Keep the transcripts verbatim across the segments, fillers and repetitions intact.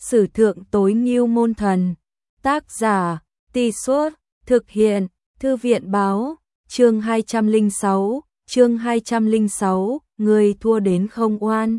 Sử thượng tối ngưu môn thần. Tác giả, Tì Suốt, thực hiện, Thư viện báo, chương hai trăm lẻ sáu, chương hai trăm lẻ sáu, người thua đến không oan.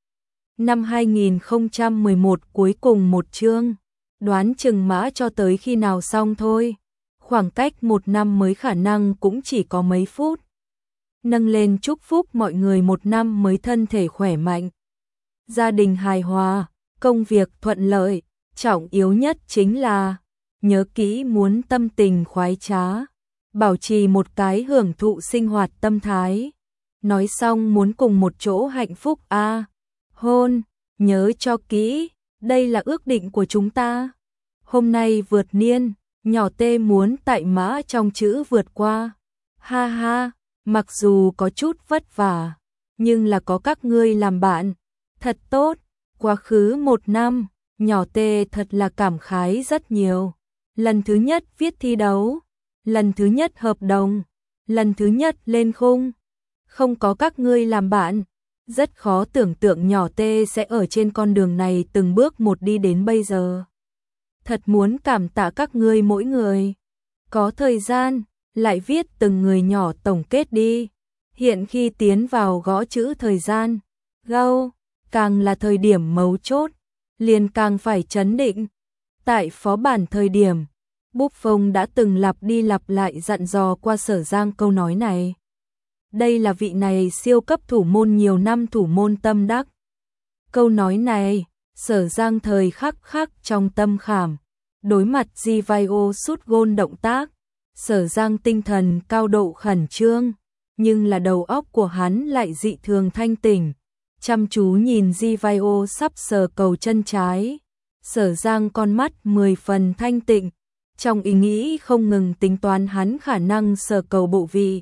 Năm hai nghìn không trăm mười một cuối cùng một chương, đoán chừng mã cho tới khi nào xong thôi. Khoảng cách một năm mới khả năng cũng chỉ có mấy phút. Nâng lên chúc phúc mọi người một năm mới thân thể khỏe mạnh, gia đình hài hòa, công việc thuận lợi, trọng yếu nhất chính là nhớ kỹ muốn tâm tình khoái trá, bảo trì một cái hưởng thụ sinh hoạt tâm thái. Nói xong muốn cùng một chỗ hạnh phúc a, à, hôn, nhớ cho kỹ, đây là ước định của chúng ta. Hôm nay vượt niên, nhỏ tê muốn tại mã trong chữ vượt qua. Ha ha, mặc dù có chút vất vả, nhưng là có các ngươi làm bạn, thật tốt. Quá khứ một năm, nhỏ tê thật là cảm khái rất nhiều. Lần thứ nhất viết thi đấu, lần thứ nhất hợp đồng, lần thứ nhất lên khung. Không có các ngươi làm bạn, rất khó tưởng tượng nhỏ tê sẽ ở trên con đường này từng bước một đi đến bây giờ. Thật muốn cảm tạ các ngươi mỗi người. Có thời gian, lại viết từng người nhỏ tổng kết đi. Hiện khi tiến vào gõ chữ thời gian, gâu, càng là thời điểm mấu chốt, liền càng phải trấn định. Tại phó bản thời điểm, Búp Phong đã từng lặp đi lặp lại dặn dò qua Sở Giang câu nói này. Đây là vị này siêu cấp thủ môn nhiều năm thủ môn tâm đắc. Câu nói này, Sở Giang thời khắc khắc trong tâm khảm. Đối mặt Ji-vai-o sút gôn động tác, Sở Giang tinh thần cao độ khẩn trương, nhưng là đầu óc của hắn lại dị thường thanh tỉnh. Chăm chú nhìn Ji-vai-o sắp sờ cầu chân trái, Sở Giang con mắt mười phần thanh tịnh, trong ý nghĩ không ngừng tính toán hắn khả năng sờ cầu bộ vị,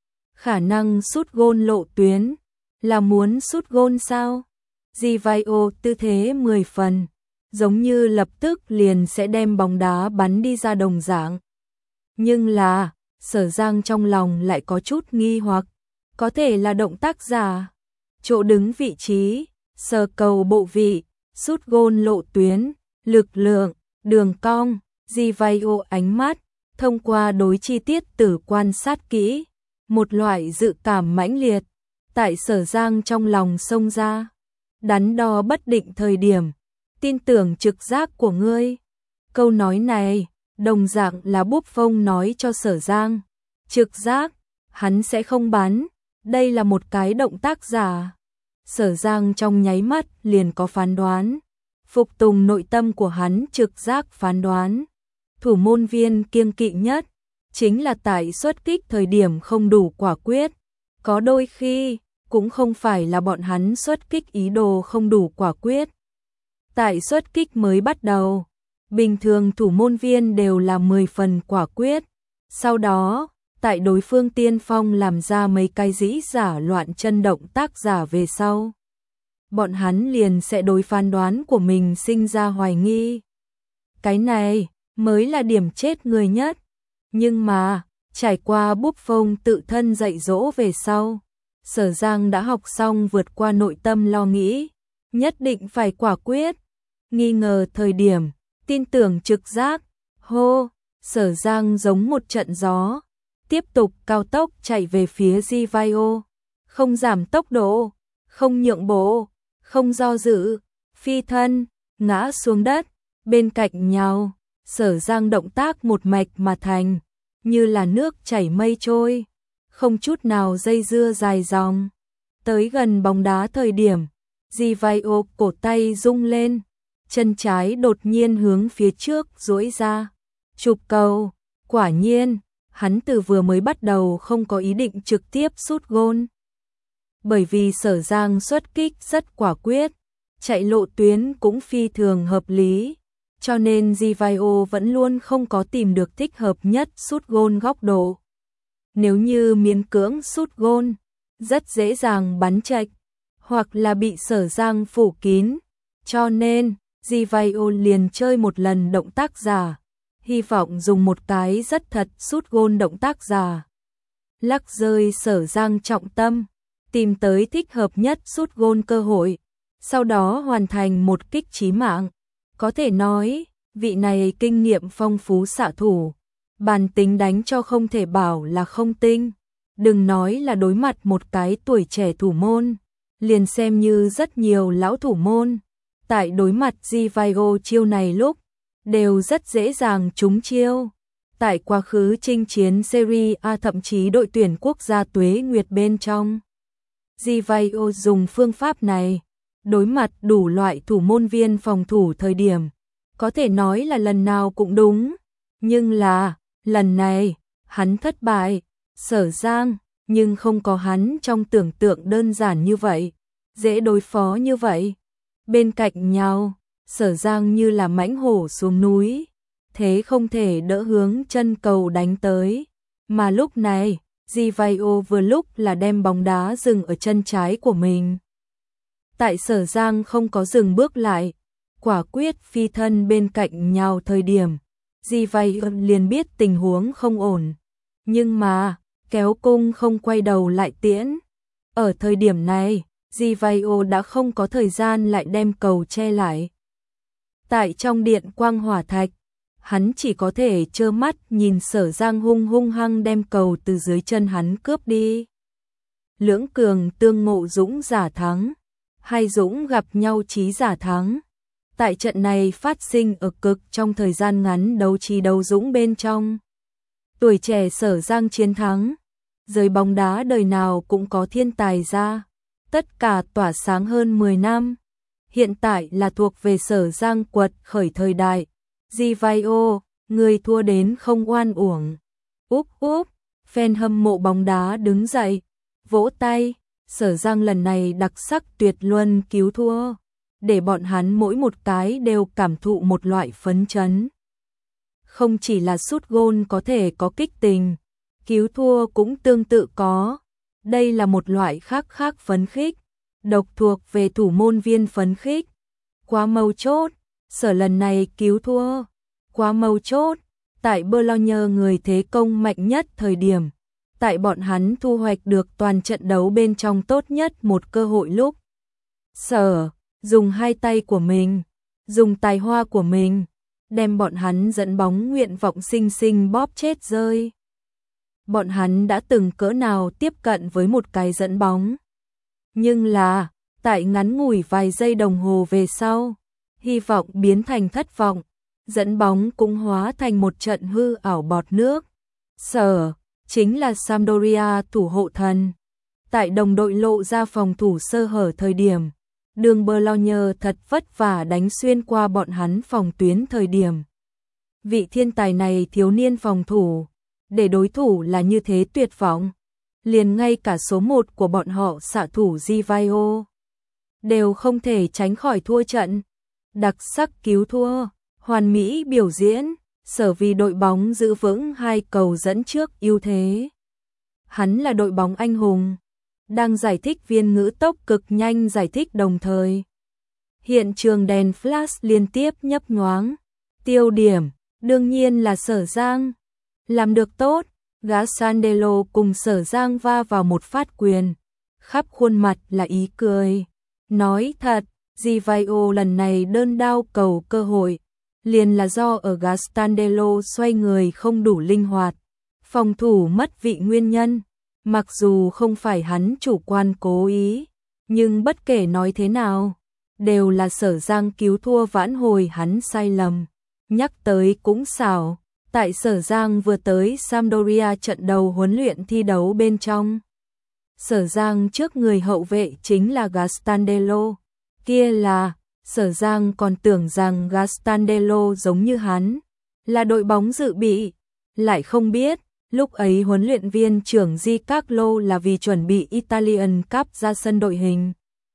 khả năng sút gôn lộ tuyến, là muốn sút gôn sao? Ji-vai-o tư thế mười phần, giống như lập tức liền sẽ đem bóng đá bắn đi ra đồng dạng. Nhưng là, Sở Giang trong lòng lại có chút nghi hoặc, có thể là động tác giả, chỗ đứng vị trí, sờ cầu bộ vị, sút gôn lộ tuyến, lực lượng, đường cong. Ji-vai-o ánh mắt, thông qua đối chi tiết tử quan sát kỹ, một loại dự cảm mãnh liệt, tại Sở Giang trong lòng xông ra. Đắn đo bất định thời điểm, tin tưởng trực giác của ngươi. Câu nói này, đồng dạng là Búp Phong nói cho Sở Giang. Trực giác, hắn sẽ không bắn, đây là một cái động tác giả. Sở Giang trong nháy mắt liền có phán đoán, phục tùng nội tâm của hắn trực giác phán đoán. Thủ môn viên kiêng kỵ nhất, chính là tại xuất kích thời điểm không đủ quả quyết. Có đôi khi, cũng không phải là bọn hắn xuất kích ý đồ không đủ quả quyết. Tại xuất kích mới bắt đầu, bình thường thủ môn viên đều là mười phần quả quyết. Sau đó, tại đối phương tiên phong làm ra mấy cái dĩ giả loạn chân động tác giả về sau, bọn hắn liền sẽ đối phán đoán của mình sinh ra hoài nghi. Cái này mới là điểm chết người nhất. Nhưng mà, trải qua Búp Phong tự thân dạy dỗ về sau, Sở Giang đã học xong vượt qua nội tâm lo nghĩ, nhất định phải quả quyết. Nghi ngờ thời điểm, tin tưởng trực giác, hô, Sở Giang giống một trận gió, tiếp tục cao tốc chạy về phía Ji-vai-o, không giảm tốc độ, không nhượng bộ, không do dự, phi thân, ngã xuống đất, bên cạnh nhau, Sở Giang động tác một mạch mà thành, như là nước chảy mây trôi, không chút nào dây dưa dài dòng. Tới gần bóng đá thời điểm, Ji-vai-o cổ tay rung lên, chân trái đột nhiên hướng phía trước duỗi ra, chụp cầu. Quả nhiên, hắn từ vừa mới bắt đầu không có ý định trực tiếp sút gôn. Bởi vì Sở Giang xuất kích rất quả quyết, chạy lộ tuyến cũng phi thường hợp lý, cho nên Ji-vai-o vẫn luôn không có tìm được thích hợp nhất sút gôn góc độ. Nếu như miễn cưỡng sút gôn, rất dễ dàng bắn chệch, hoặc là bị Sở Giang phủ kín, cho nên Ji-vai-o liền chơi một lần động tác giả, hy vọng dùng một cái rất thật sút gôn động tác giả. Lắc rơi Sở Giang trọng tâm, tìm tới thích hợp nhất sút gôn cơ hội, sau đó hoàn thành một kích chí mạng. Có thể nói, vị này kinh nghiệm phong phú xạ thủ, bản tính đánh cho không thể bảo là không tinh. Đừng nói là đối mặt một cái tuổi trẻ thủ môn, liền xem như rất nhiều lão thủ môn, tại đối mặt Rivaldo chiêu này lúc, đều rất dễ dàng trúng chiêu. Tại quá khứ chinh chiến Serie A thậm chí đội tuyển quốc gia Tuế Nguyệt bên trong, Rivaldo dùng phương pháp này, đối mặt đủ loại thủ môn viên phòng thủ thời điểm, có thể nói là lần nào cũng đúng, nhưng là, lần này, hắn thất bại. Sở Giang, nhưng không có hắn trong tưởng tượng đơn giản như vậy, dễ đối phó như vậy. Bên cạnh nhau, Sở Giang như là mãnh hổ xuống núi, thế không thể đỡ hướng chân cầu đánh tới. Mà lúc này, Rivaldo vừa lúc là đem bóng đá dừng ở chân trái của mình. Tại Sở Giang không có dừng bước lại, quả quyết phi thân bên cạnh nhau thời điểm, Rivaldo liền biết tình huống không ổn. Nhưng mà, kéo cung không quay đầu lại tiễn. Ở thời điểm này, Rivaldo đã không có thời gian lại đem cầu che lại. Tại trong điện quang hỏa thạch, hắn chỉ có thể trơ mắt nhìn Sở Giang hung hung hăng đem cầu từ dưới chân hắn cướp đi. Lưỡng cường tương ngộ dũng giả thắng, hay dũng gặp nhau chí giả thắng. Tại trận này phát sinh ở cực trong thời gian ngắn đấu trí đấu dũng bên trong. Tuổi trẻ Sở Giang chiến thắng, giới bóng đá đời nào cũng có thiên tài ra, tất cả tỏa sáng hơn mười năm. Hiện tại là thuộc về Sở Giang quật khởi thời đại. Rivaldo, người thua đến không oan uổng. Úp úp, fan hâm mộ bóng đá đứng dậy, vỗ tay. Sở Giang lần này đặc sắc tuyệt luân cứu thua, để bọn hắn mỗi một cái đều cảm thụ một loại phấn chấn. Không chỉ là sút gôn có thể có kích tình, cứu thua cũng tương tự có. Đây là một loại khác khác phấn khích, độc thuộc về thủ môn viên phấn khích. Quá mấu chốt, Sở lần này cứu thua, quá mấu chốt, tại Bologne người thế công mạnh nhất thời điểm, tại bọn hắn thu hoạch được toàn trận đấu bên trong tốt nhất một cơ hội lúc. Sở, dùng hai tay của mình, dùng tài hoa của mình, đem bọn hắn dẫn bóng nguyện vọng sinh sinh bóp chết rơi. Bọn hắn đã từng cỡ nào tiếp cận với một cái dẫn bóng. Nhưng là, tại ngắn ngủi vài giây đồng hồ về sau, hy vọng biến thành thất vọng, dẫn bóng cũng hóa thành một trận hư ảo bọt nước. Sở, chính là Sampdoria thủ hộ thần. Tại đồng đội lộ ra phòng thủ sơ hở thời điểm, đường Bologne thật vất vả đánh xuyên qua bọn hắn phòng tuyến thời điểm. Vị thiên tài này thiếu niên phòng thủ, để đối thủ là như thế tuyệt vọng. Liền ngay cả số một của bọn họ xạ thủ Rivaldo đều không thể tránh khỏi thua trận. Đặc sắc cứu thua, hoàn mỹ biểu diễn, Sở vì đội bóng giữ vững hai cầu dẫn trước ưu thế. Hắn là đội bóng anh hùng. Đang giải thích viên ngữ tốc cực nhanh giải thích đồng thời. Hiện trường đèn flash liên tiếp nhấp nhoáng. Tiêu điểm, đương nhiên là Sở Giang. Làm được tốt, Gassandelo cùng Sở Giang va vào một phát quyền. Khắp khuôn mặt là ý cười. Nói thật, Rivaldo lần này đơn đao cầu cơ hội, liền là do ở Gassandelo xoay người không đủ linh hoạt, phòng thủ mất vị nguyên nhân. Mặc dù không phải hắn chủ quan cố ý, nhưng bất kể nói thế nào, đều là Sở Giang cứu thua vãn hồi hắn sai lầm. Nhắc tới cũng xảo, tại Sở Giang vừa tới Sampdoria trận đầu huấn luyện thi đấu bên trong. Sở Giang trước người hậu vệ chính là Gassandelo, kia là, Sở Giang còn tưởng rằng Gassandelo giống như hắn, là đội bóng dự bị, lại không biết. Lúc ấy huấn luyện viên trưởng Giancarlo là vì chuẩn bị Italian Cup ra sân đội hình.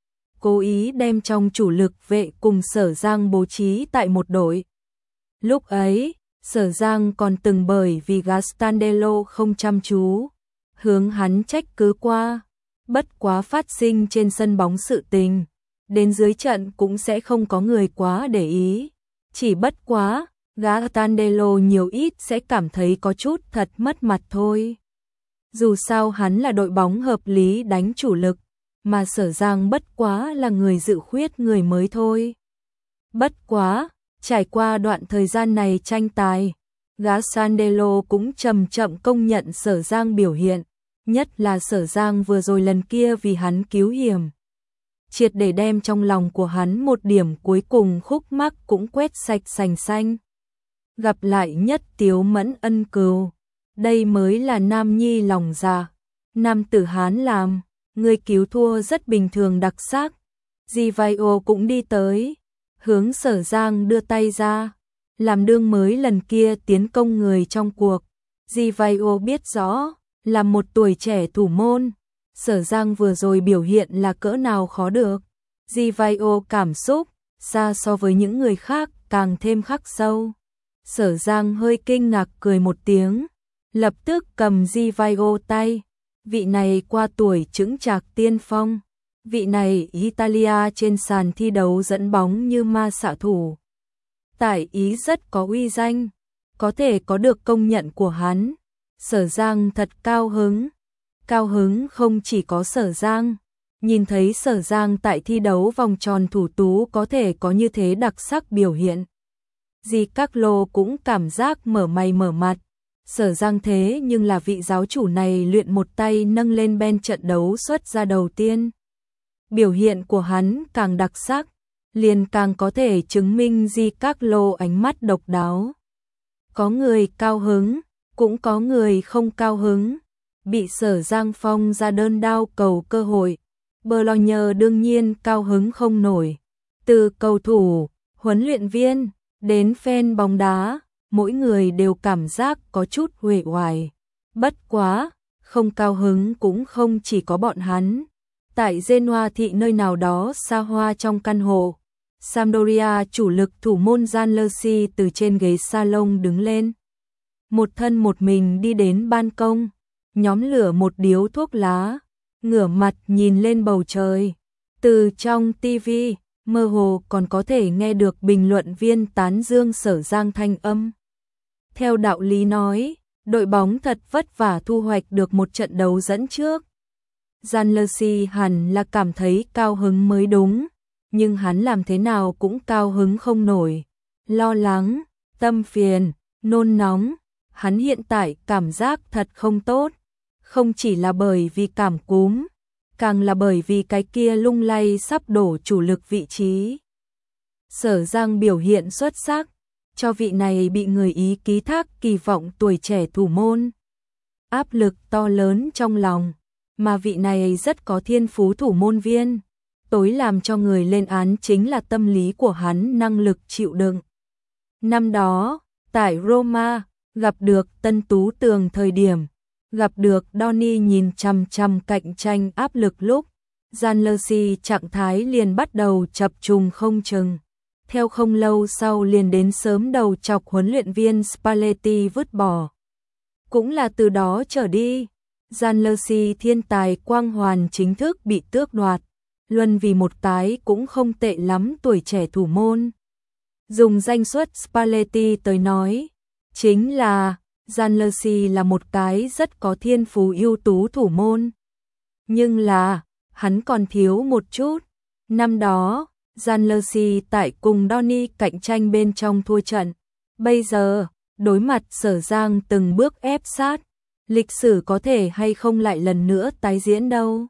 Cố ý đem trong chủ lực vệ cùng Sở Giang bố trí tại một đội. Lúc ấy, Sở Giang còn từng bởi vì Gassandelo không chăm chú, hướng hắn trách cứ qua. Bất quá phát sinh trên sân bóng sự tình, đến dưới trận cũng sẽ không có người quá để ý. Chỉ bất quá, Gassandelo nhiều ít sẽ cảm thấy có chút thật mất mặt thôi. Dù sao hắn là đội bóng hợp lý đánh chủ lực, mà Sở Giang bất quá là người dự khuyết người mới thôi. Bất quá, Trải qua đoạn thời gian này tranh tài, gã Sandelo cũng chậm chậm công nhận Sở Giang biểu hiện, nhất là Sở Giang vừa rồi lần kia vì hắn cứu hiểm. Triệt để đem trong lòng của hắn một điểm cuối cùng khúc mắc cũng quét sạch sành xanh. Gặp lại Nhất Tiếu Mẫn ân cừu, đây mới là nam nhi lòng dạ. Nam tử Hán làm, người cứu thua rất bình thường đặc sắc. Di Vai Ô cũng đi tới, hướng Sở Giang đưa tay ra, làm đương mới lần kia tiến công người trong cuộc. Di Vai Ô biết rõ, là một tuổi trẻ thủ môn, Sở Giang vừa rồi biểu hiện là cỡ nào khó được. Di Vai Ô cảm xúc, xa so với những người khác càng thêm khắc sâu. Sở Giang hơi kinh ngạc cười một tiếng, lập tức cầm Di Vai Ô tay. Vị này qua tuổi chững chạc tiên phong, vị này Italia trên sàn thi đấu dẫn bóng như ma xạ thủ. Tại Ý rất có uy danh, có thể có được công nhận của hắn. Sở Giang thật cao hứng. Cao hứng không chỉ có Sở Giang, nhìn thấy Sở Giang tại thi đấu vòng tròn thủ tú có thể có như thế đặc sắc biểu hiện. Di Các Lô cũng cảm giác mở mày mở mặt. Sở Giang thế nhưng là vị giáo chủ này luyện một tay nâng lên bên trận đấu xuất ra đầu tiên. Biểu hiện của hắn càng đặc sắc, liền càng có thể chứng minh Di Các Lô ánh mắt độc đáo. Có người cao hứng, cũng có người không cao hứng. Bị Sở Giang phong ra đơn đao cầu cơ hội, Bologna đương nhiên cao hứng không nổi. Từ cầu thủ, huấn luyện viên, đến fan bóng đá, mỗi người đều cảm giác có chút uể oải. Bất quá, không cao hứng cũng không chỉ có bọn hắn. Tại Genoa thị nơi nào đó xa hoa trong căn hộ, Sampdoria chủ lực thủ môn Gianluigi từ trên ghế salon đứng lên. Một thân một mình đi đến ban công, nhóm lửa một điếu thuốc lá, ngửa mặt nhìn lên bầu trời. Từ trong ti vi, mơ hồ còn có thể nghe được bình luận viên tán dương Sở Giang thanh âm. Theo đạo lý nói, đội bóng thật vất vả thu hoạch được một trận đấu dẫn trước. Gianluigi hẳn là cảm thấy cao hứng mới đúng, nhưng hắn làm thế nào cũng cao hứng không nổi. Lo lắng, tâm phiền, nôn nóng, hắn hiện tại cảm giác thật không tốt. Không chỉ là bởi vì cảm cúm, càng là bởi vì cái kia lung lay sắp đổ chủ lực vị trí. Sở Giang biểu hiện xuất sắc, cho vị này bị người Ý ký thác kỳ vọng tuổi trẻ thủ môn. Áp lực to lớn trong lòng, mà vị này rất có thiên phú thủ môn viên. Tối làm cho người lên án chính là tâm lý của hắn năng lực chịu đựng. Năm đó, tại Roma, gặp được Tân Tú Tường thời điểm, gặp được Donny nhìn chằm chằm cạnh tranh áp lực lúc, Gianluigi trạng thái liền bắt đầu chập trùng không chừng. Theo không lâu sau liền đến sớm đầu chọc huấn luyện viên Spalletti vứt bỏ. Cũng là từ đó trở đi, Gianluigi thiên tài quang hoàn chính thức bị tước đoạt, luân vì một cái cũng không tệ lắm tuổi trẻ thủ môn. Dùng danh xuất Spalletti tới nói, chính là Gianluigi là một cái rất có thiên phú ưu tú thủ môn. Nhưng là, hắn còn thiếu một chút. Năm đó, Gianluigi tại cùng Donny cạnh tranh bên trong thua trận. Bây giờ, đối mặt Sở Giang từng bước ép sát, lịch sử có thể hay không lại lần nữa tái diễn đâu.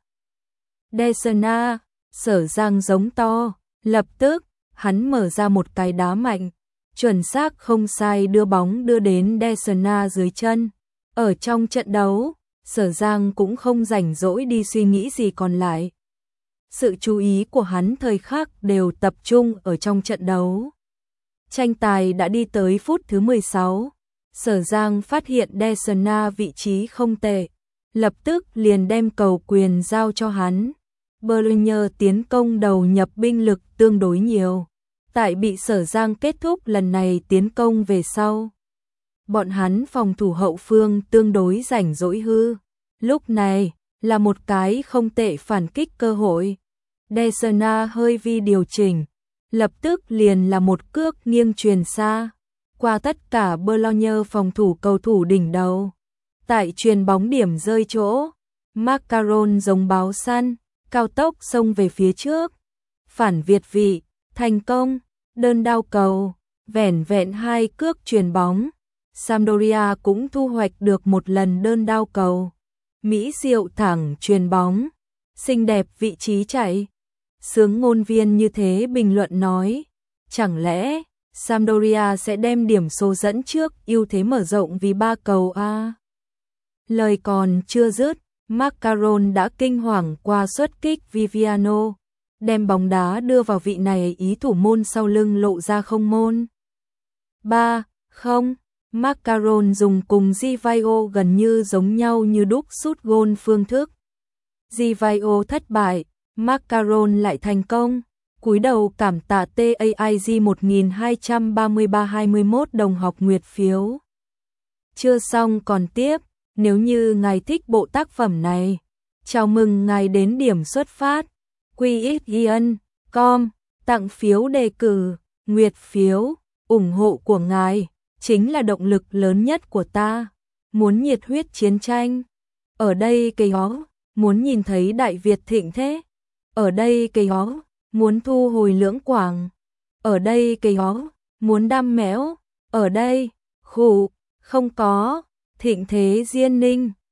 Desena, Sở Giang giống to, lập tức, hắn mở ra một cái đá mạnh, chuẩn xác không sai đưa bóng đưa đến Desena dưới chân. Ở trong trận đấu, Sở Giang cũng không rảnh rỗi đi suy nghĩ gì còn lại. Sự chú ý của hắn thời khắc đều tập trung ở trong trận đấu. Tranh tài đã đi tới phút thứ mười sáu. Sở Giang phát hiện Desena vị trí không tệ, lập tức liền đem cầu quyền giao cho hắn. Bologna tiến công đầu nhập binh lực tương đối nhiều. Tại bị Sở Giang kết thúc lần này tiến công về sau, bọn hắn phòng thủ hậu phương tương đối rảnh rỗi hư. Lúc này là một cái không tệ phản kích cơ hội. Desena hơi vi điều chỉnh, lập tức liền là một cước nghiêng truyền xa, qua tất cả Bologna phòng thủ cầu thủ đỉnh đầu. Tại truyền bóng điểm rơi chỗ, Macaron giống báo săn, cao tốc xông về phía trước. Phản việt vị, thành công, đơn đao cầu, vẻn vẹn hai cước chuyền bóng, Sampdoria cũng thu hoạch được một lần đơn đao cầu. Mỹ diệu thẳng chuyền bóng, xinh đẹp vị trí chạy. Sướng ngôn viên như thế bình luận nói, chẳng lẽ Sampdoria sẽ đem điểm số dẫn trước, ưu thế mở rộng vì ba cầu a. Lời còn chưa dứt, Macaron đã kinh hoàng qua xuất kích Viviano, đem bóng đá đưa vào vị này ý thủ môn sau lưng lộ ra không môn. ba không, Macaron dùng cùng Gio gần như giống nhau như đúc sút gôn phương thức. Gio thất bại, Macaron lại thành công. Cúi đầu cảm tạ tê a i giê một nghìn hai trăm ba mươi ba hai mươi mốt đồng học nguyệt phiếu. Chưa xong còn tiếp, nếu như ngài thích bộ tác phẩm này, chào mừng ngài đến điểm xuất phát quy ích giê chấm com tặng phiếu đề cử, nguyệt phiếu, ủng hộ của ngài chính là động lực lớn nhất của ta. Muốn nhiệt huyết chiến tranh, ở đây cây ó, muốn nhìn thấy Đại Việt thịnh thế, ở đây cây ó, muốn thu hồi Lưỡng Quảng, ở đây cây ó, muốn đam mẽo, ở đây, khủ, không có, thịnh thế Diên Ninh.